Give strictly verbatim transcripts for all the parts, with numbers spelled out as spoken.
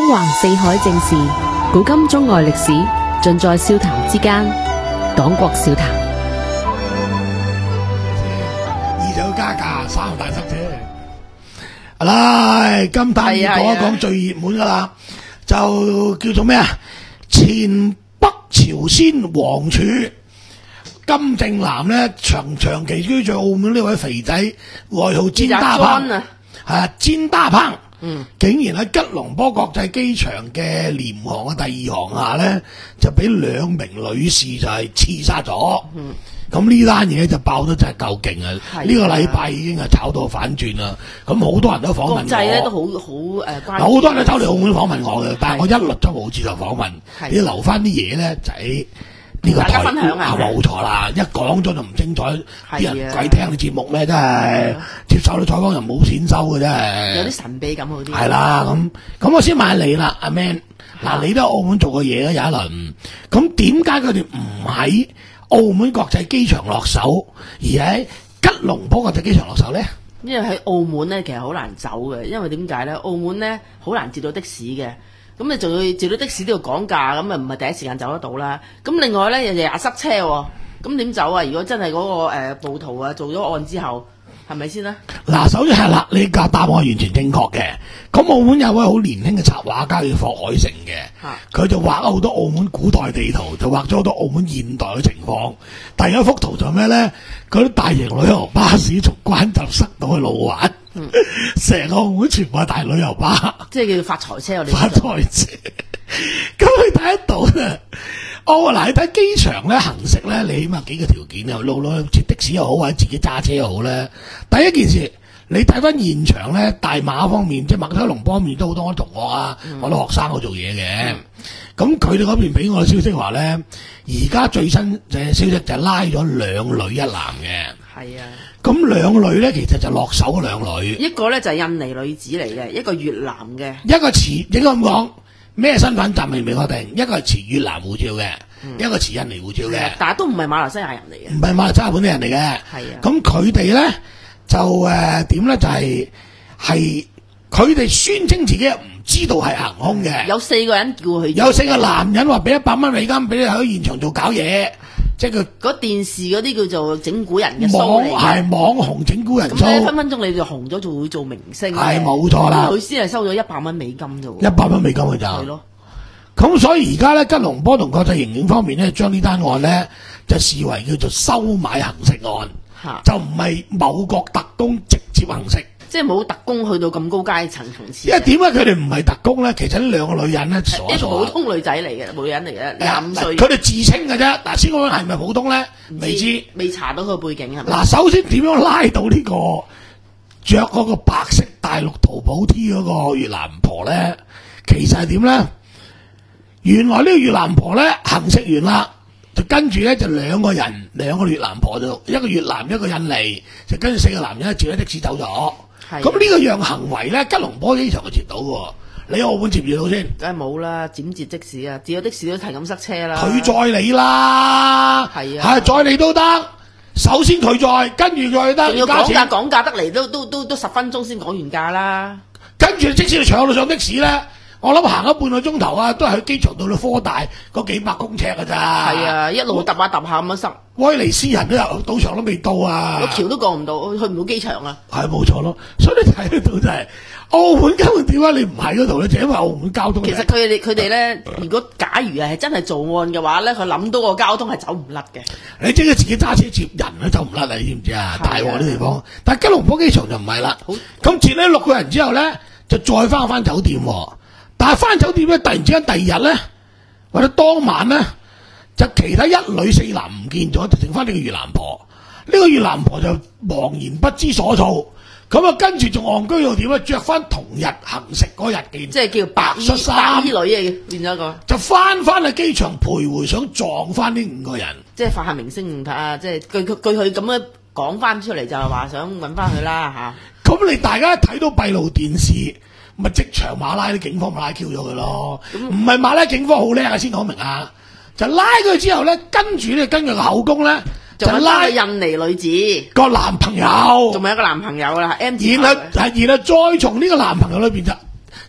縱橫四海正事，古今中外歷史，盡在笑談之間。黨國笑談。 二手加價，三大塞車。啦，今單要講一講最熱門噶啦，就叫做咩啊？前北朝鮮王儲金正男咧，長長期居住澳門呢位肥仔，外號煎打烹啊，係啊，煎打烹。嗯，竟然喺吉隆坡國際機場嘅廉航嘅第二航廈咧，就俾兩名女士就係刺殺咗。嗯，咁呢單嘢就爆得真係夠勁啊！呢個禮拜已經係炒到反轉啦。咁好多人都訪問我，國際咧都好好誒關注。好多人都走嚟澳門訪問我嘅，但係我一律都冇接受訪問。你留翻啲嘢咧，就喺呢個台分享啊，冇錯啦！一講咗就唔精彩，啲人鬼聽你節目咩？真係接受你採訪又冇錢收嘅，真係有啲神秘感好啲。 係啦，咁咁我先問你啦，阿 Man， 嗱，你都喺澳門做過嘢啦，有一輪，咁點解佢哋唔喺澳門國際機場落手，而喺吉隆坡國際機場落手咧？ 因為喺澳門咧，其實好難走嘅，因為點解咧？澳門咧好難接到的士嘅。咁你仲要接到的士都要講價，咁啊唔係第一時間走得到啦。咁另外咧，日日塞車喎，咁點走啊？如果真係嗰、那個誒、呃、暴徒啊做咗案之後，係咪先咧？ 嗱，首先係啦，你個答案係完全正確嘅。咁澳門有位好年輕嘅插畫家叫霍海成嘅，佢就畫咗好多澳門古代地圖，就畫咗好多澳門現代嘅情況。第一幅圖就係咩咧？嗰啲大型旅遊巴士從關閘塞到去路環。成、嗯、個澳門全部係大旅遊巴， 即係叫發財車，我哋發財車。咁你睇得到啊？哦，嗱，你睇機場咧行食咧，你起碼幾個條件啊，路路接的士又好，或者自己揸車又好咧。第一件事，你睇翻現場咧，大馬方面即係麥吉隆坡方面都好多我同學啊，嗯、我啲學生去做嘢嘅。咁佢哋嗰邊俾我嘅消息話咧，而家最新嘅消息就係拉咗兩女一男嘅。係啊。咁兩女咧，其實就落手兩女， 一個咧就係印尼女子嚟嘅，一個越南嘅， 一個持應該咁講咩身份暫未未確定，一個係持越南護照嘅，嗯、一個持印尼護照嘅， 但係都唔係馬來西亞人嚟嘅， 唔係馬來西亞本地人嚟嘅。係啊，咁佢哋咧就誒點咧就係係佢哋宣稱自己唔知道係行兇嘅， 有四個人叫佢， 有四個男人話俾一百蚊美金俾你喺現場做搞嘢。即係佢嗰電視嗰啲叫做整蠱人嘅 show 嚟嘅， 係網紅整蠱人 show。咁分分鐘你就紅咗，就會做明星。 係冇錯啦， 佢先係收咗一百蚊美金啫。 一百蚊美金佢就係咯。咁所以而家咧，吉隆坡同國際刑警方面咧，將呢單案咧就視為叫做收買行食案，就唔係某國特工直接行食。 即係冇特工去到咁高階層層次。 因為點解佢哋唔係特工咧？其實呢兩個女人咧，傻傻。 一個普通女仔嚟嘅，女人嚟嘅，廿五歲。 佢哋自稱嘅啫。嗱，先講係咪普通咧？未知， 未查到佢背景係咪？ 嗱，首先點樣拉到呢個着嗰個白色大陸淘寶 T 嗰個越南婆咧？其實係點咧？原來呢個越南婆咧行食完啦，就跟住咧就兩個人，兩個越南婆就一個越南一個印尼，就跟住四個男人接咗的士走咗。咁呢個樣行為咧，吉隆坡機場就接到喎，你澳門接唔接到先？ 梗係冇啦，點接的士啊？接咗的士都係咁塞車啦。 佢載你啦，係啊，係載你都得。首先佢載，跟住佢得。 仲要講價，講價得嚟都都都都十分鐘先講完價啦。 跟住即使你搶到上的士咧，我諗行咗半個鐘頭啊，都係去機場到到科大嗰幾百公尺㗎咋。係啊，一路揼下揼下咁樣塞。威尼斯人都有到場都未到啊， 個橋都過唔到，去唔到機場啊。 係冇錯咯，所以你睇得到就係、是、澳門根本點解你唔喺嗰度咧？就因為澳門交通。其實佢哋佢哋咧，如果假如係真係做案嘅話咧，佢諗到個交通係走唔甩嘅。 你即係自己揸車接人都走唔甩啊！你知唔知啊？大鑊啲地方，但係吉隆坡機場就唔係啦。咁接呢六個人之後咧，就再翻返酒店。但係翻酒店咧，突然之間第二日咧，或者當晚咧，就其他一女四男唔見咗，就剩翻呢個越南婆。呢、這個越南婆就茫然不知所措。咁啊，跟住仲戇居到點咧？着翻同日行食嗰日件， 即係叫白恤衫衣女嘅，變咗一個。就翻翻去機場徘徊，想撞翻呢五個人。 即係發下明星夢啊！即係據據佢咁樣講翻出嚟，就係話想揾翻佢啦嚇。 咁你大家睇到閉路電視。咪即場馬拉啲警方咪拉 Q 咗佢咯，唔係馬拉警方好叻啊，先講明啊，就拉佢之後咧，跟住咧根據個口供咧，就拉印尼女子個男朋友， 仲有一個男朋友啦，M 字頭， 然後然後再從呢個男朋友裏邊就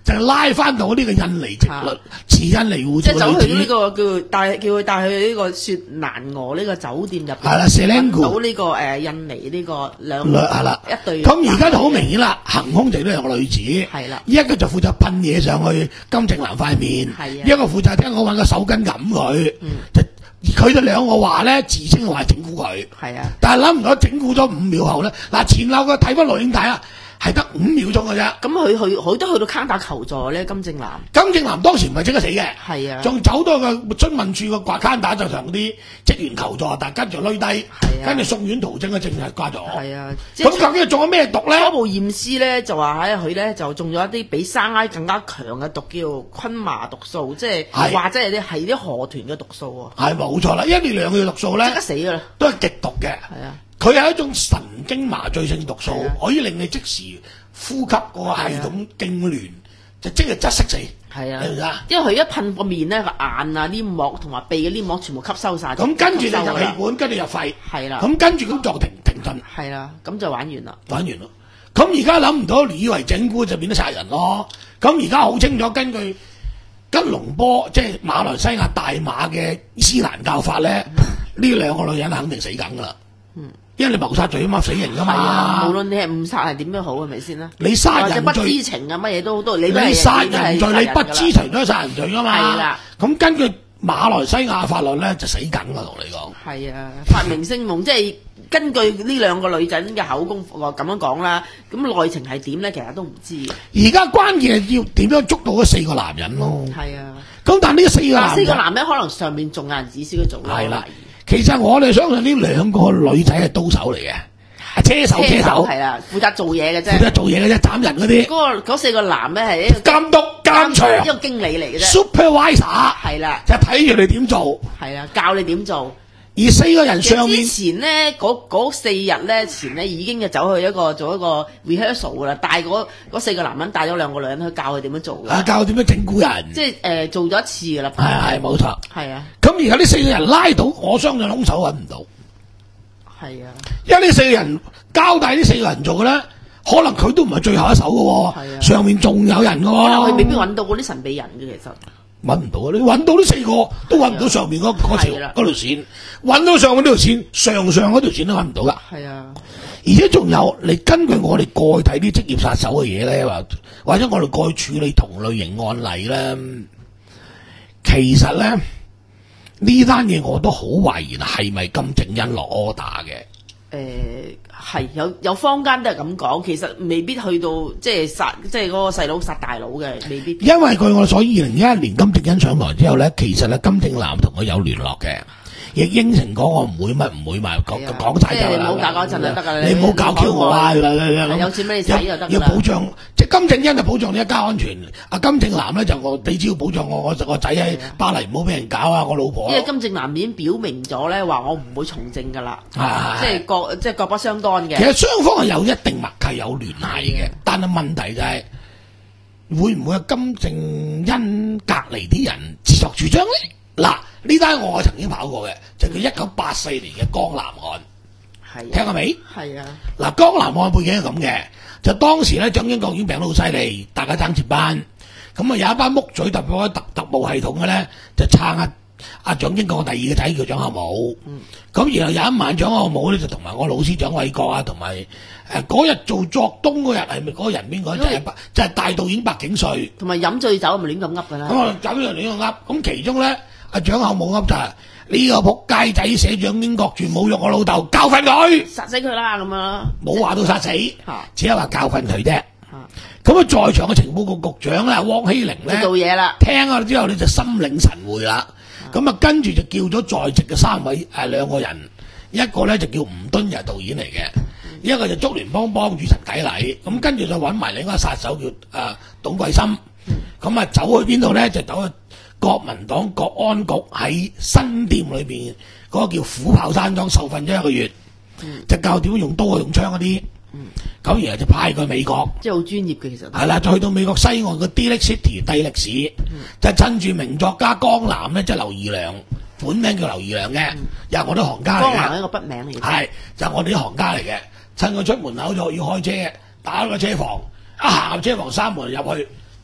就拉翻到呢個印尼籍律持印尼護照即係走嘅女子。 去呢個叫帶叫佢帶去呢個雪蘭莪呢個酒店入邊， 係啦，Selangor 揾到呢個誒印尼呢個兩女係啦， 一對。 咁而家就好明顯啦，行兇就呢兩個女子， 係啦一個就負責噴嘢上去金正男塊面， 係啊一個負責聽我揾個手巾揞佢， 嗯就佢哋兩個話咧自稱話整蠱佢， 係啊， 但係諗唔到整蠱咗五秒後咧，嗱前後嘅睇翻錄影帶啊，係得五秒鐘嘅啫。 咁佢去佢都去到 counter 求助咧，金正男金正男當時唔係即刻死嘅， 係啊， 仲走到個詢問處個掛卡打就同啲職員求助，但係跟住攏低， 啊跟住送院途證嘅證係掛咗。 係啊，即咁係究竟中咗咩毒咧？ 初步驗屍咧就話喺佢咧就中咗一啲比生埃更加強嘅毒，叫昆麻毒素，即係係或者係啲係啲河豚嘅毒素喎， 係冇錯啦，因為呢兩個毒素即咧刻死㗎啦， 都係極毒嘅。 係啊， 佢係一種神經麻醉性毒素係啊， 可以令你即時呼吸嗰個系統痙攣，就即係窒息死。 係啊你明唔明啊？ 因為佢一噴個面咧，個眼啊、黏膜同埋鼻嘅黏膜全部吸收晒， 咁跟住就吸收㗎啦入氣管，跟住入肺， 係啦， 咁跟住咁作停停頓， 係啦，咁就玩完啦。 玩完咯。咁而家諗唔到，以為整蠱就變咗殺人咯。咁而家好清楚，根據吉隆坡即係馬來西亞大馬嘅伊斯蘭教法咧，呢兩個女人肯定死梗噶啦。 嗯， 因為你謀殺罪啊嘛，死刑噶係啊， 嘛。 無論你係誤殺係點都好，係咪先啦？ 你殺或者不人罪知情啊，乜嘢都都你都係你殺人罪，你不都係殺㗎啦知情都係殺人罪噶嘛。 係啦。 咁根據馬來西亞法律咧，就死梗啦，同你講。 係啊，發明星夢即係根據呢兩個女仔嘅口供我咁樣講啦，咁內情係點咧？其實都唔知嘅。 而家關鍵係要點樣捉到嗰四個男人咯。 係啊， 咁但係呢四個嗱四男人個男人可能上面仲有人指使佢做啦。 係啦，其實我哋相信呢兩個女仔係刀手嚟嘅，係車手車手， 係啦，負責做嘢嘅啫。 負責做嘢嘅啫，斬人嗰啲嗰個嗰四個男咧係一個監督監一場個經理嚟嘅啫。 supervisor 係啦， 就睇住你點做， 係啦，教你點做。 而四個人上面之前咧嗰嗰四日咧前咧已經就走去一個做一個 rehearsal 噶啦，帶嗰嗰四個男人帶咗兩個女人去教佢點樣做嘅， 啊教點樣整蠱人， 即係誒、呃、做咗一次噶啦。 係係冇錯。 係啊， 咁而家呢四個人拉到，我相信兇手揾唔到， 係啊， 因為呢四個人交代呢四個人做嘅咧，可能佢都唔係最後一手嘅喎， 係啊上面仲有人嘅可能佢未喎， 必揾到嗰啲神秘人嘅其實。 揾唔到啊！你揾到呢四個都揾唔到上面嗰嗰條係啦嗰條線，揾到上面呢條線，上上嗰條線都揾唔到噶。 係啊， 而且仲有，你根據我哋過去睇啲職業殺手嘅嘢咧，或或者我哋過去處理同類型案例咧，其實咧呢單嘢我都好懷疑係咪金正恩落 order 嘅。 誒係有有坊間都係咁講，其實未必去到即係殺即係嗰個細佬殺大佬嘅，未必。 因為據我所知，二零一一年金正恩上台之後咧，其實咧金正男同佢有聯絡嘅，亦應承講我唔會乜唔會賣，講係啊講晒就即係你唔好啦。 搞嗰陣就得㗎啦你唔好搞 Q 我啊！ 你咁有錢俾你使就得㗎啦要保障，即係金正恩就保障你一家安全。阿金正男咧就我你只要保障我，我我仔喺巴黎唔好俾人搞啊！我老婆。 因為金正男已經表明咗咧，話我唔會從政㗎啦， 係即係各即係各不相干嘅。 其實雙方係有一定默契、有聯繫嘅，但係問題就係、會唔會有金正恩隔離啲人自作主張咧？嗱，呢單我曾經跑過嘅，就叫一九八四年嘅江南案， 係啊聽過未？ 係啊， 嗱，江南案背景係咁嘅，就當時咧蔣經國已經病得好犀利，大家爭接班，咁啊有一班木嘴特別特特務系統嘅咧，就撐阿阿蔣經國第二個仔叫蔣孝武，咁、嗯、然後有一晚蔣孝武咧就同埋我老師蔣緯國啊，同埋誒嗰日做作東嗰日係咪嗰個人邊個？就係、是、白就係、是、大導演白景瑞， 同埋飲醉酒咪亂咁噏㗎啦。 咁啊走咗人亂咁噏，咁其中咧阿蔣孝武噏就係、是、呢、這個仆街仔寫蔣經國傳侮辱我老豆，教訓佢， 殺死佢啦咁樣。 冇話到殺死， 嚇只係話教訓佢啫。 嚇咁啊，在場嘅情報局局長咧，汪希玲就咧， 做嘢啦。 聽咗之後你就心領神會啦。咁啊，跟住就叫咗在席嘅三位誒兩個人，一個咧就叫吳敦日導演嚟嘅，一個就竹聯幫幫與陳啟禮。咁跟住就揾埋另一個殺手叫誒、呃、董桂森。咁啊，走去邊度咧？就走去國民黨國安局喺新店裏邊嗰、那個叫虎豹山莊受訓咗一個月，就教點樣用刀啊用槍嗰啲。咁然後就派去美國， 即係好專業嘅其實。 係啦，就去到美國西岸嘅 Daly City 帝力市，嗯、就趁住名作家江南咧，即係劉義良，本名叫劉義良嘅，又係、嗯、我啲行家嚟嘅。 江南係一個筆名嚟嘅。 係，就係、我哋啲行家嚟嘅。趁佢出門口就要開車，打開個車房，一行入車房閂門入去，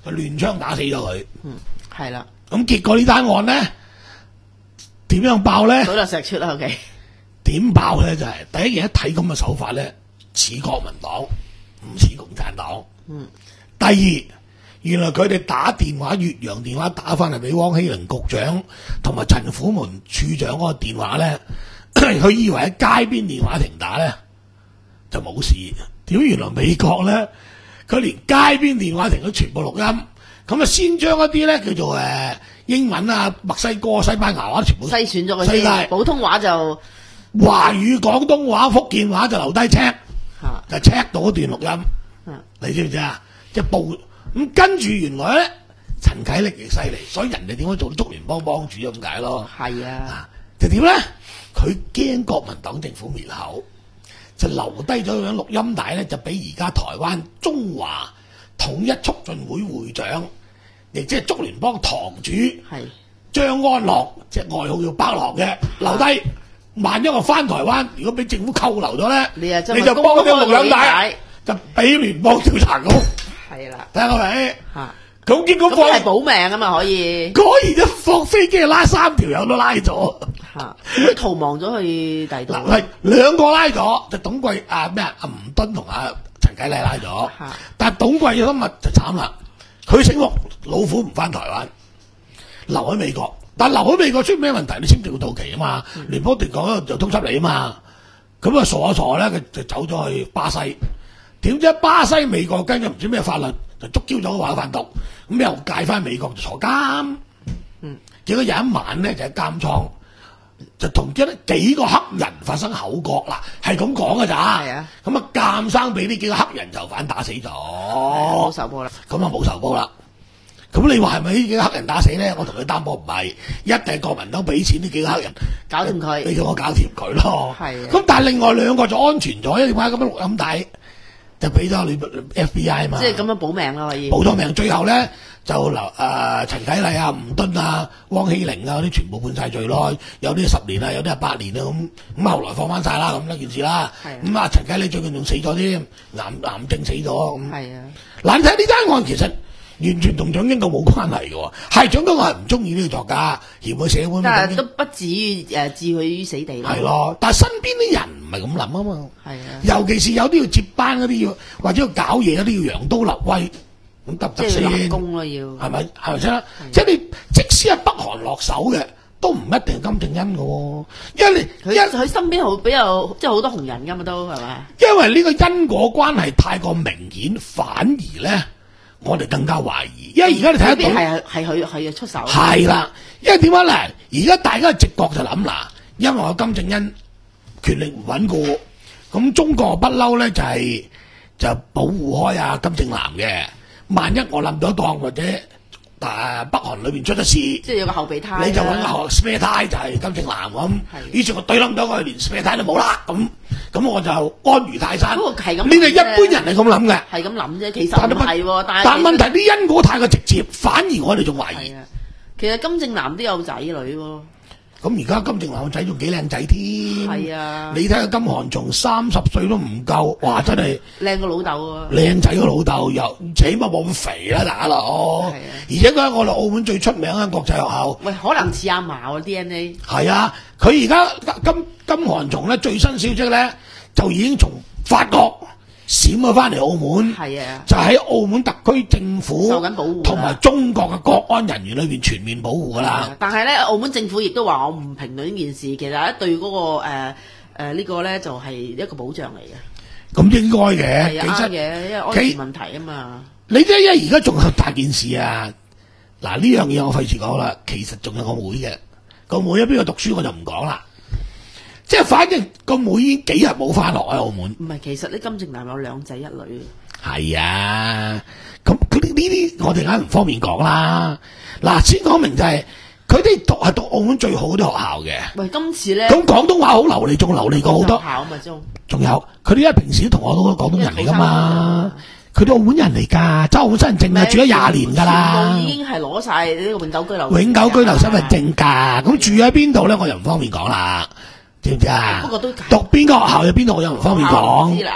就亂槍打死咗佢。 嗯，係啦， 咁結果呢單案咧點樣爆咧？ 倒落石出啦，OK。 點爆咧？就係、是、第一嘢一睇咁嘅手法咧，似國民黨，唔似共產黨。 嗯。 第二，原來佢哋打電話越洋電話打翻嚟俾汪希玲局長同埋陳虎門處長嗰個電話咧，佢以為喺街邊電話亭打咧就冇事。屌，原來美國咧，佢連街邊電話亭都全部錄音，咁啊先將一啲咧叫做誒英文啊、墨西哥、西班牙話全部篩選咗佢篩晒先，普通話就華語、廣東話、福建話就留低 check， 嚇就 check 到一段錄音。 嗯你知唔知啊？即係報咁跟住，原來咧陳啟力亦犀利，所以人哋點解做中聯幫幫主咁解咯？ 係啊， 啊，就點咧？佢驚國民黨政府滅口，就留低咗樣錄音帶咧，就俾而家台灣中華統一促進會會長，亦即係中聯幫堂主係張安樂，即係外號叫北樂嘅留低。萬一我翻台灣，如果俾政府扣留咗咧， 你啊真係你就幫嗰啲錄音帶。就俾聯邦調查局， 係啦， 睇下係咪？ 嚇咁結果咁放係保命啊嘛，可以果然一放飛機拉三條友都拉咗， 嚇，佢逃亡咗去第度。 嗱係兩個拉咗，就董貴啊咩啊，阿吳敦同阿陳啟禮拉咗， 嚇但係董貴今日就慘啦，佢醒目老虎唔翻台灣，留喺美國，但係留喺美國出咩問題？你簽證要到期啊嘛，聯邦調講就通緝你啊嘛，咁啊傻一傻咧，佢就走咗去巴西。點知巴西美國跟嘅唔知咩法律就捉嬌咗個話販毒，咁又介翻美國就坐監。 嗯， 結果有一晚咧就喺監倉，就同一幾個黑人發生口角啦，係咁講㗎咋。 係啊， 咁啊監生俾呢幾個黑人囚犯打死咗， 冇仇報啦。 咁啊冇仇報啦。咁你話係咪呢幾個黑人打死咧？我同佢擔保唔係，一定係國民黨俾錢呢幾個黑人搞掂佢你叫我搞掂佢咯。 係啊咁但係另外兩個就安全咗，因為點解咁樣錄音帶？就俾咗你 F B I 嘛， 即係咁樣保命啦，可以保咗命。最後咧就留誒陳啟禮啊、吳敦啊、汪希玲啊嗰啲全部判晒罪咯，有啲十年啊，有啲係八年啊咁。咁後來放翻晒啦，咁一件事啦。咁啊陳啟禮最近仲死咗添，癌癌症死咗咁。 係啊， 嗱你睇呢單案其實完全同蔣經國冇關係嘅喎，係蔣經國係唔中意呢個作家，嫌佢寫本。 但係都不至於誒置佢於死地咯。 係咯，但係身邊啲人唔係咁諗啊嘛。 係啊， 尤其是有啲要接班嗰啲要，或者要搞嘢嗰啲要揚刀立威，咁得唔得先？ 即係立功咯，要係咪係咪先？即係你即使係北韓落手嘅，都唔一定係金正恩嘅喎，因為你佢因佢身邊好比較即係好多紅人㗎嘛，都係咪？ 因為呢個因果關係太過明顯，反而咧我哋更加懷疑，因為而家你睇得到係係佢係出手。 係啦，因為點解咧？而家大家嘅直覺就諗嗱，因為我金正恩權力唔穩固。咁中國不嬲咧，就係、是、就保護開啊金正男嘅。萬一我冧咗檔或者誒、呃、北韓裏邊出咗事， 即係有個後備胎， 你就揾個 spare 胎就係金正男咁。於是我對冧咗佢，連 spare 胎都冇啦。咁咁我就安如泰山。 不過係咁， 呢個一般人係咁諗嘅， 係咁諗啫。其實唔係喎，但係但問題啲因果太過直接，反而我哋仲懷疑。 其實金正男都有仔女喎。 咁而家金正男個仔仲幾靚仔添， 係啊！ 你睇下金韓松三十歲都唔夠，哇！真係靚個老豆啊！ 靚仔個老豆又起碼冇咁肥啦，大佬。 係啊！ 而且佢喺我哋澳門最出名嘅國際學校。 喂，可能似阿嫲喎 D N A。 係啊，佢而家金金韓松咧最新消息咧，就已經從法國閃咗翻嚟澳門， 係啊， 就喺澳門特區政府受緊保護， 同埋中國嘅國安人員裏邊全面保護噶啦。 但係咧，澳門政府亦都話我唔評論呢件事，其實咧對嗰、那個誒誒、呃呃這個、呢個咧就係、是、一個保障嚟嘅。 咁應該嘅， 係啊，啱嘅，因為安全問題啊嘛。 你即係因為而家仲有大件事啊！嗱呢樣嘢我費事講啦，其實仲有個妹嘅，個妹喺邊度讀書我就唔講啦。即係反正個妹已經幾日冇翻落喺澳門。 唔係，其實咧金正男有兩仔一女。 係啊，咁呢啲我哋梗係唔方便講啦。嗱，先講明就係佢哋讀係讀澳門最好啲學校嘅。 喂，今次咧， 咁廣東話好流利，仲流利過好多。 學校啊嘛，仲仲有佢哋因為平時啲同學都廣東人嚟噶嘛，佢哋澳門人嚟㗎，周澳門身份證啊，住咗廿年㗎啦。 已經係攞晒呢個永久居留永久居留身份證㗎，咁住喺邊度咧？我又唔方便講啦。知唔知啊？ 不過都讀邊個學校有邊度，我又唔方便講。 知啦。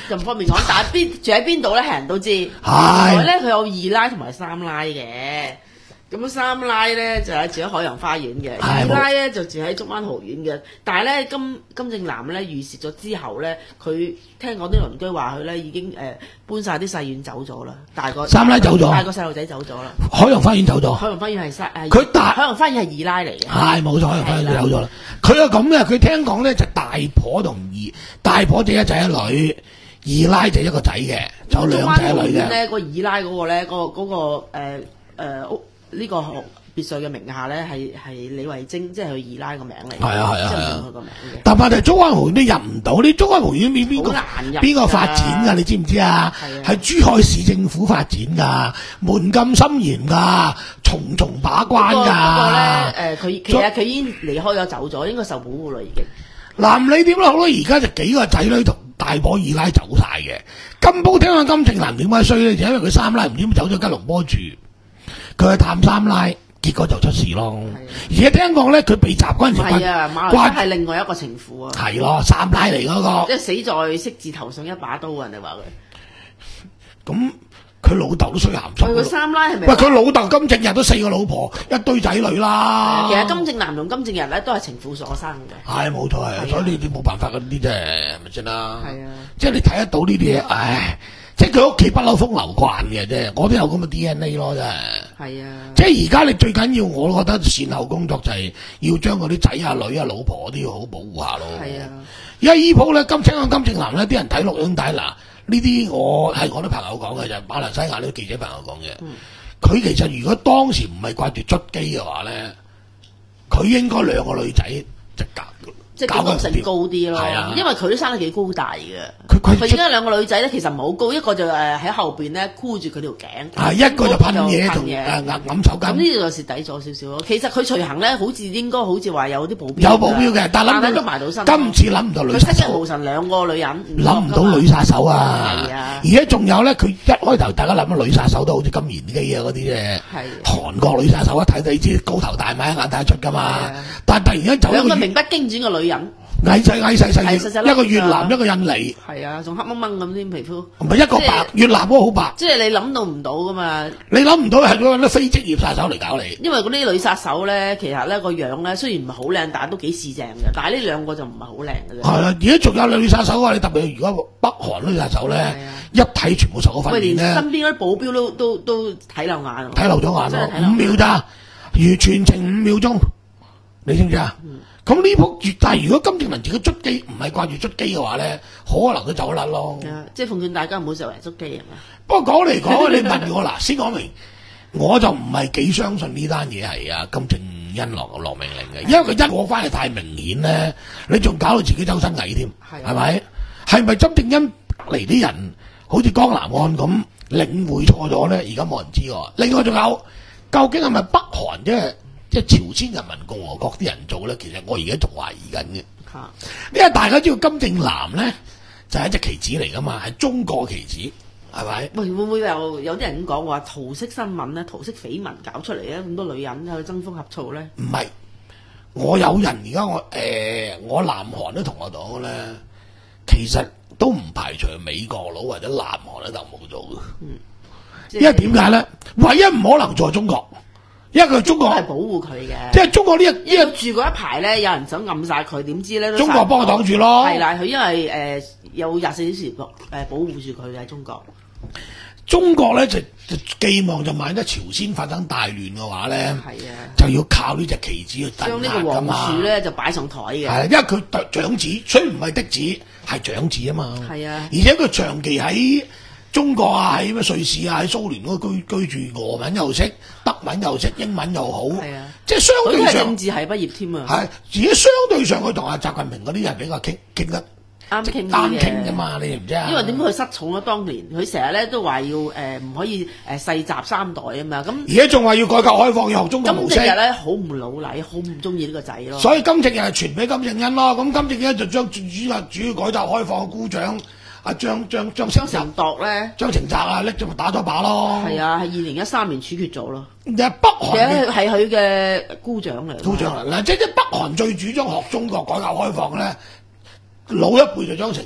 就唔方便講，但係邊住喺邊度咧，係人都知。 係原來咧佢有二奶同埋三奶嘅。咁三奶咧就係住喺海洋花園嘅，二奶咧就住喺竹灣豪苑嘅。但係咧金金正男咧預示咗之後咧，佢聽講啲鄰居話佢咧已經誒、呃、搬晒啲細院走咗啦，大個三奶走咗， 大個細路仔走咗啦。 海洋花園走咗， 海洋花園係三誒， 佢大海洋花園係二奶嚟嘅。 係冇錯，海洋花園走咗啦。佢係咁嘅，佢聽講咧就大婆同二大婆就一仔一女，二奶就一個仔嘅，就有兩仔一女嘅。 咧個二奶嗰個咧，嗰、嗰個嗰、嗰個誒誒屋。呢個別墅嘅名下咧係係李慧貞，即係佢二奶個名嚟。 係啊係啊即係係啊。 佢個名嘅。 但係竹灣豪苑都入唔到，你竹灣豪苑邊邊個好難入邊個發展㗎？你知唔知啊？ 係係珠海市政府發展㗎，門禁森嚴㗎，重重把關不過㗎。 咧誒，佢、其實佢已經離開咗走咗，應該受保護啦已經。 嗱，唔理點都好啦，而家就幾個仔女同大婆二奶走晒嘅。金寶聽講金正男點解衰咧？就因為佢三奶唔知點走咗吉隆坡住。佢去探三奶，結果就出事咯。而且聽講咧，佢被襲嗰陣時， 係啊，馬來西亞係另外一個情婦啊。 係咯，三奶嚟嗰個， 即係死在色字頭上一把刀啊！人哋話佢。 咁佢老豆都衰鹹濕。 佢個三奶係咪？ 喂，佢老豆金正日都四個老婆，一堆仔女啦。 其實金正男同金正日咧都係情婦所生嘅。 係冇錯係，所以你哋冇辦法嗰啲啫，係咪先啦？ 係啊， 即係你睇得到呢啲嘢，唉。即係佢屋企不嬲風流慣嘅啫，我都有咁嘅 D N A 咯，真係。係啊。即係而家你最緊要，我覺得善後工作就係要將嗰啲仔啊、女啊、老婆都要好好保護下咯。係啊。而家依鋪咧，金青金正男咧，啲人睇錄影帶嗱，呢啲我係我啲朋友講嘅，就係馬來西亞啲記者朋友講嘅。佢、嗯、其實如果當時唔係掛住捽機嘅話咧，佢應該兩個女仔就搞。 即係幾成高啲咯， 啊、 因為佢都生得幾高大嘅。佢佢而家兩個女仔咧，其實唔係好高，一個就誒喺後邊咧箍住佢條頸， 係一個就噴嘢同誒揞揞手巾。咁呢度就蝕底咗少少咯。其實佢隨行咧，好似應該好似話有啲保鏢， 有保鏢嘅，但係諗都埋到身。 今次諗唔到女殺手， 佢七日無神兩個女人， 諗唔到女殺手啊！ 係啊， 而家仲有咧，佢一開頭大家諗女殺手都好似金賢基啊嗰啲啫，韓國女殺手一睇你知高頭大馬一眼睇得出㗎嘛。但係突然間走兩個名不經傳嘅女人。 矮細矮細細，一個越南一個印尼， 係啊，仲黑掹掹咁添皮膚， 唔係一個白，越南嗰個好白， 即係你諗到唔到噶嘛？ 你諗唔到係嗰啲非職業殺手嚟搞你。 因為嗰啲女殺手咧，其實咧個樣咧雖然唔係好靚，但係都幾市正嘅。但係呢兩個就唔係好靚嘅啫。係啦，而家仲有女殺手啊！你特別如果北韓女殺手咧，一睇全部受過訓練咧，身邊嗰啲保鏢都都都睇漏眼，睇漏咗眼咯，五秒咋，如全程五秒鐘，你知唔知啊？咁呢鋪絕，但係如果金正男自己捽機唔係掛住捽機嘅話咧，可能都走甩咯。即係奉勸大家唔好成日捽機係嘛。不過講嚟講，你問我嗱，先講明，我就唔係幾相信呢單嘢係啊金正恩落落命令嘅，因為佢一過翻嚟太明顯咧，你仲搞到自己周身蟻添，係咪？係咪金正恩嚟啲人好似江南案咁領會錯咗咧？而家冇人知喎。另外仲有，究竟係咪北韓即係？即係朝鮮人民共和國啲人做咧，其實我而家仲懷疑緊嘅。嚇，因為大家知道金正男咧就係、是、一隻棋子嚟噶嘛，係中國棋子，係咪？喂，會唔會有有啲人咁講話桃色新聞咧、桃色緋聞搞出嚟咧，咁多女人去爭風呷醋咧？唔係，我有人而家我誒、呃、我南韓都同我講咧，其實都唔排除美國佬或者南韓咧就冇做嘅。嗯，因為點解咧？唯一唔可能在中國。因為佢中國係保護佢嘅，即係中國呢一呢一住嗰一排咧，有人想暗殺佢，點知咧？中國幫佢擋住咯。係啦，佢因為誒、呃、有廿四小時誒保護住佢喺中國。中國咧就就寄望就萬一朝鮮發生大亂嘅話咧，係啊，就要靠呢隻棋子去鎮壓㗎嘛。將呢個王儲咧就擺上台嘅。係，因為佢長子，雖然唔係嫡子，係長子啊嘛。係啊，而且佢長期喺中國啊，喺咩瑞士啊，喺蘇聯嗰居居住，俄文又識，德文又識，英文又好，係啊，即係相對上。佢係政治系畢業添啊。係，而且相對上佢同阿習近平嗰啲人比較傾傾得啱傾啱傾㗎嘛，你唔知啊？因為點解佢失寵咗當年？佢成日咧都話要誒唔、呃、可以誒世襲三代啊嘛，咁而家仲話要改革開放，要學中國模式。金正日咧好唔老禮，好唔中意呢個仔咯。所以金正日係傳俾金正恩咯，咁金正恩就將主要主要改革開放嘅姑丈。阿張張張張成鐸咧，張成澤啊，拎咗咪打咗把咯。係啊，係二零一三年處決咗咯。北韓係佢嘅姑丈嚟。姑丈嗱，即係北韓最主張學中國改革開放咧，老一輩就張成澤，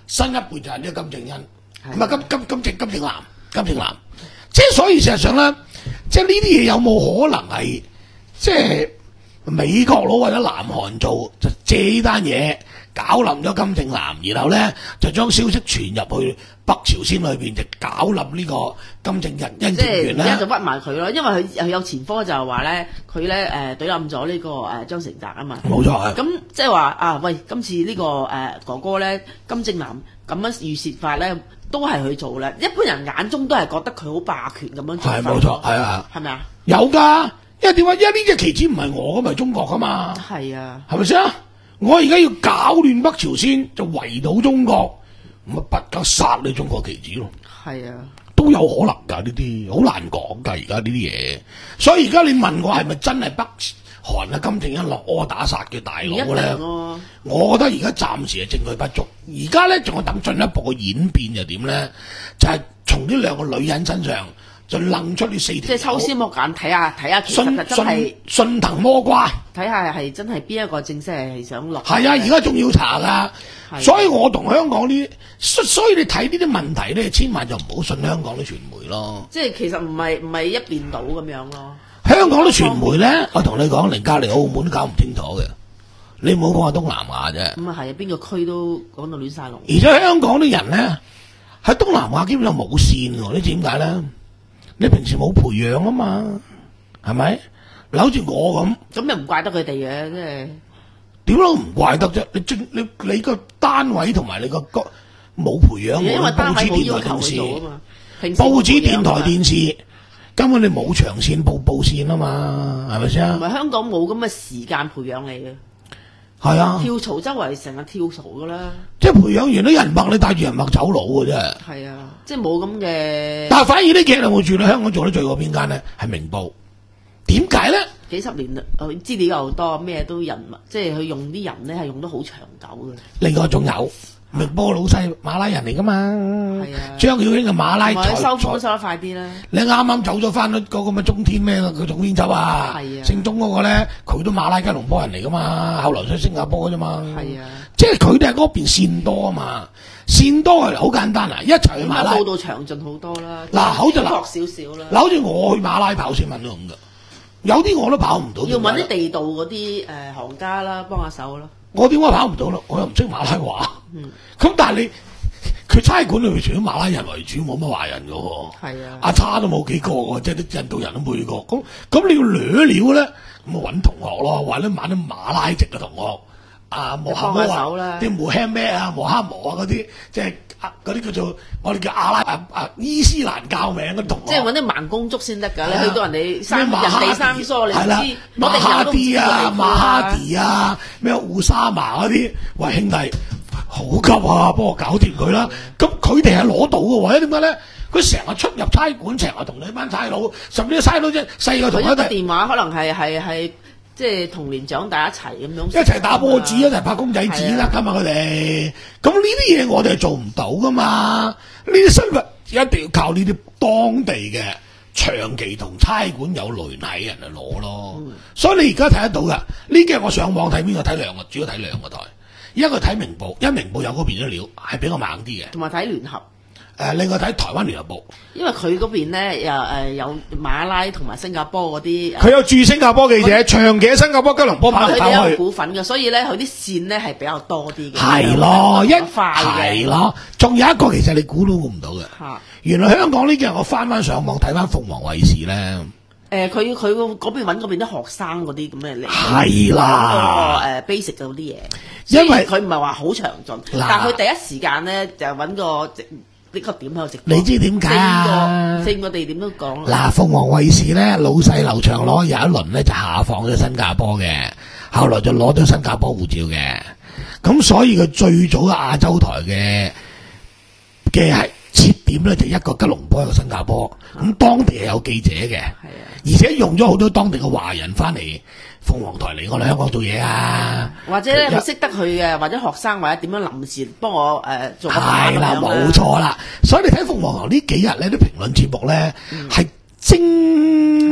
新一輩就係呢個金正恩，咁啊金金金正金正男金正男，即係所以事實上咧，即係呢啲嘢有冇可能係即係美國佬或者南韓做就借呢單嘢搞冧咗金正男，然後咧就將消息傳入去北朝鮮裏邊，就搞冧呢個金正恩恩即正元咧。 係而家就屈埋佢咯，因為佢又有前科就係話咧，佢咧誒懟冧咗呢個誒張成澤啊嘛。 冇錯啊。 咁即係話啊，喂，今次呢、這個誒、呃、哥哥咧，金正男咁樣預設法咧，都係佢做啦。一般人眼中都係覺得佢好霸權咁樣做法。 係冇錯，係啊， 係咪啊？ 有㗎，因為點解？因為呢隻旗子唔係我㗎嘛，係中國㗎嘛。 係啊， 係咪先啊？我而家要搞亂北朝鮮，就圍堵中國，咁啊不夠殺你中國旗子咯。 係啊， 都有可能㗎，呢啲好難講㗎。而家呢啲嘢，所以而家你問我係咪真係北韓啊金正恩落柯打殺嘅大佬咧？ 啊、 我覺得而家暫時係證據不足。而家咧仲要等進一步嘅演變就點咧？就係、是、從呢兩個女人身上就楞出呢四條。 即係抽絲剝繭睇下睇下，其實真係順藤摸瓜， 睇下係真係邊一個正式係想落。 係啊，而家仲要查㗎。所以我同香港呢，所以你睇呢啲問題咧，千萬就唔好信香港啲傳媒咯。 即係其實唔係唔係一邊倒咁樣咯。 香港啲傳媒咧，我同你講，連隔離澳門都搞唔清楚嘅。你唔好講下東南亞啫。 咁啊係，邊個區都講到亂晒龍。 而且香港啲人咧喺東南亞基本上冇線喎，你知點解咧？你平時冇培養啊嘛，係咪？嗱，好似我咁， 咁又唔怪得佢哋嘅，即係點都唔怪得啫。你你你你個單位同埋你個個冇培養， 因為單位冇要求佢做啊嘛。 報紙、電台、電視根本你冇長線報報線啊嘛，係咪先？ 唔係香港冇咁嘅時間培養你嘅。 係啊， 跳槽周圍成日跳槽噶啦， 即係培養完啲人脈，你帶住人脈走佬嘅啫。 係啊，即係冇咁嘅。 但係反而呢幾日冇住咧，香港做得最過邊間咧？係明報。點解咧？ 幾十年啦，資料又多，咩都人物，即係佢用啲人咧係用得好長久嘅。 另外仲有明報老細馬拉人嚟噶嘛？係啊， 張曉卿嘅馬拉才收風收得快啲啦。 你啱啱走咗翻嗰個咁嘅中天咩？佢總編輯啊， 係啊， 姓鐘嗰個咧，佢都馬拉吉隆坡人嚟噶嘛？後來去新加坡啫嘛。 係啊， 即係佢哋喺嗰邊線多啊嘛，線多係好簡單啊，一齊去馬拉。 報道詳盡好多啦。 嗱，好似嗱少少啦。 嗱，好似我去馬拉跑新聞都咁噶，有啲我都跑唔到。 要揾啲地道嗰啲誒行家啦，幫下手咯。 我點解跑唔到咧？我又唔識馬拉話。 嗯。 咁但係你佢差館裏面除咗馬拉人為主，冇乜華人嘅喎。 係啊。 阿叉都冇幾個喎，即係啲印度人都冇幾個。咁咁你要掠料咧，咁啊揾同學咯，或者買啲馬拉籍嘅同學。啊，磨下磨啊，啲磨輕咩啊，磨下磨啊嗰啲，即係嗰啲叫做我哋叫阿拉啊啊伊斯蘭教名嗰啲同學。 即係揾啲盲公竹先得㗎，你去到人哋生人哋生疏，你唔知馬哈啲啊，馬哈迪啊，咩烏沙麻嗰啲，喂兄弟，好急啊，幫我搞掂佢啦。咁佢哋係攞到嘅喎，點解咧？佢成日出入差館，成日同你班差佬，甚至差佬即係細個同佢哋電話，可能係係係。即係童年長大一齊咁樣， 一齊打波子，一齊拍公仔紙啦，㗎嘛佢哋。咁呢啲嘢我哋係做唔到噶嘛。呢啲身份一定要靠呢啲當地嘅長期同差館有聯繫嘅人嚟攞咯。嗯、所以你而家睇得到㗎。呢幾日我上網睇邊個睇兩個，主要睇兩個台。一個睇明報，因為明報有嗰邊啲料係比較猛啲嘅， 同埋睇聯合。 誒，另外睇台灣聯合報， 因為佢嗰邊咧又誒有馬拉同埋新加坡嗰啲， 佢有駐新加坡記者，長期喺新加坡吉隆坡跑嚟跑去， 佢哋有股份嘅，所以咧佢啲線咧係比較多啲嘅。 係咯，一塊係咯，仲有一個其實你估都估唔到嘅， 嚇！原來香港呢幾日我翻翻上網睇翻鳳凰衛視咧， 誒佢佢嗰邊揾嗰邊啲學生嗰啲咁嘅嚟， 係啦， 誒 basic 嗰啲嘢， 因為佢唔係話好詳盡，但係佢第一時間咧就揾個。呢個點喺度直播？ 你知點解啊？ 四個地點都講嗱，鳳凰衛視咧，老細劉長攞有一輪咧就下放咗新加坡嘅，後來就攞咗新加坡護照嘅，咁所以佢最早嘅亞洲台嘅嘅係切點咧就一個吉隆坡一個新加坡，咁、嗯、當地係有記者嘅， 啊、 而且用咗好多當地嘅華人翻嚟鳳凰台嚟我哋香港做嘢啊， 或者咧佢識得佢嘅，或者學生或者點樣臨時幫我誒、呃、做個版咁樣啦， 冇錯啦。所以你睇鳳凰台呢幾日咧啲評論節目咧係、嗯、精確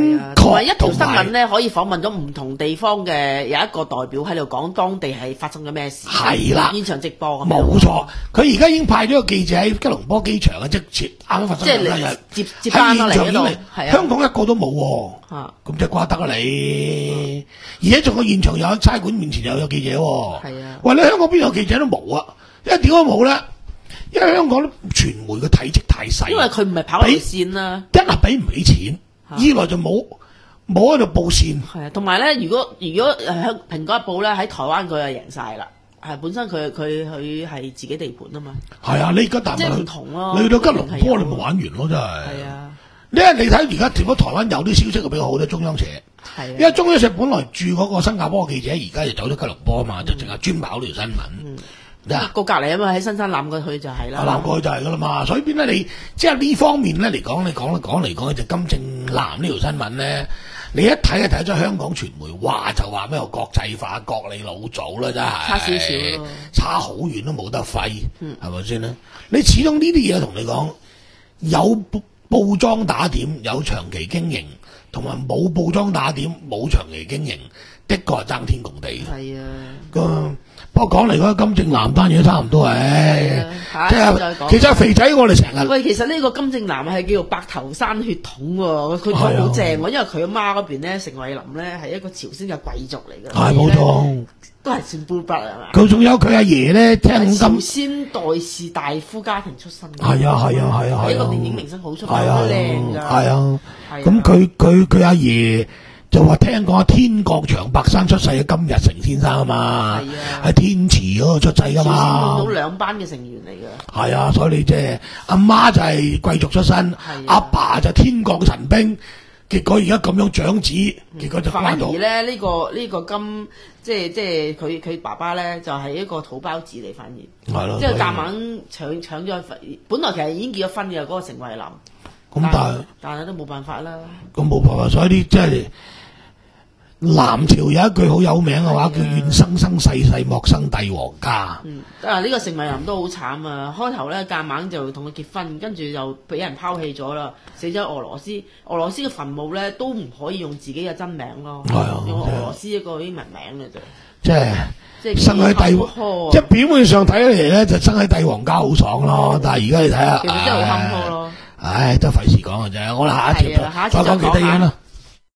同埋一條新聞咧，可以訪問到唔同地方嘅有一個代表喺度講當地係發生咗咩事。 係啦， 現場直播咁。 冇錯，佢而家已經派咗個記者喺吉隆坡機場啊，即係啱啱發生嘅日接接翻嚟嗰度。係啊， 香港一個都冇喎。 啊， 咁即係瓜得啊你！而且仲個現場有喺差館面前又有記者喎。 係啊， 喂，你香港邊有記者都冇啊？因為點解冇咧？因為香港傳媒嘅體積太細。因為佢唔係跑路線啦， 一係俾唔起錢，二來就冇冇喺度報線。 係啊，同埋咧，如果如果誒香蘋果日報咧喺台灣佢就贏晒啦。係本身佢佢佢係自己地盤啊嘛。係啊， 你而家但係即係唔同咯。 你去到吉隆坡你咪玩完咯，真係。係啊。 因為你睇而家如果台灣有啲消息就比較好啲，中央社。係。因為中央社本來駐嗰個新加坡嘅記者，而家就走咗吉隆坡啊嘛，就淨係專跑呢條新聞。嗯。個隔離啊嘛，喺新山攬過去就係啦。攬過去就係噶啦嘛，所以變咧你即係呢方面咧嚟講，你講講嚟講去就金正男呢條新聞咧，你一睇就睇咗香港傳媒話就話咩國際化，國你老祖啦，真係差少少咯，差好遠都冇得揮，係咪先咧？你始終呢啲嘢同你講，有報裝打點，有長期經營，同埋冇報裝打點，冇長期經營，的確係爭天共地。係啊，個。不過講嚟講，金正男單嘢都差唔多誒，即係其實肥仔我哋成日喂，其實呢個金正男係叫做白頭山血統喎，佢好好正喎，因為佢阿媽嗰邊咧，成惠林咧係一個朝鮮嘅貴族嚟嘅， 係冇錯， 都係算杯北係嘛？ 佢仲有佢阿爺咧，聽朝鮮代氏大夫家庭出身， 係啊係啊係啊係啊， 一個電影明星好出名，好靚㗎，係啊，咁佢佢佢阿爺。就話聽講天國長白山出世嘅金日成先生啊嘛，喺天池嗰度出世噶嘛， 朝鮮到兩班嘅成員嚟嘅。係啊，所以你即係阿媽就係貴族出身，阿爸就天國嘅神兵，結果而家咁樣長子，結果就反而咧呢個呢個金即係即係佢佢爸爸咧就係一個土包子嚟，反而係咯，即係夾硬搶搶咗，本來其實已經結咗婚嘅嗰個成惠林，咁但係但係都冇辦法啦。 咁冇辦法，所以啲即係。南朝有一句好有名嘅話，叫願生生世世莫生帝王家。 嗯，啊呢、這個成惠林都好慘啊！開頭咧夾硬就同佢結婚，跟住就俾人拋棄咗啦，死咗俄羅斯。俄羅斯嘅墳墓咧都唔可以用自己嘅真名咯，啊、用俄羅斯一個英文名嘅啫。即係即係生喺帝王， 即係表面上睇起嚟咧就生喺帝王家好爽咯，但係而家你睇下， 其實真係好坎坷咯。 唉，都費事講嘅啫，我哋下一條再講其他嘢啦。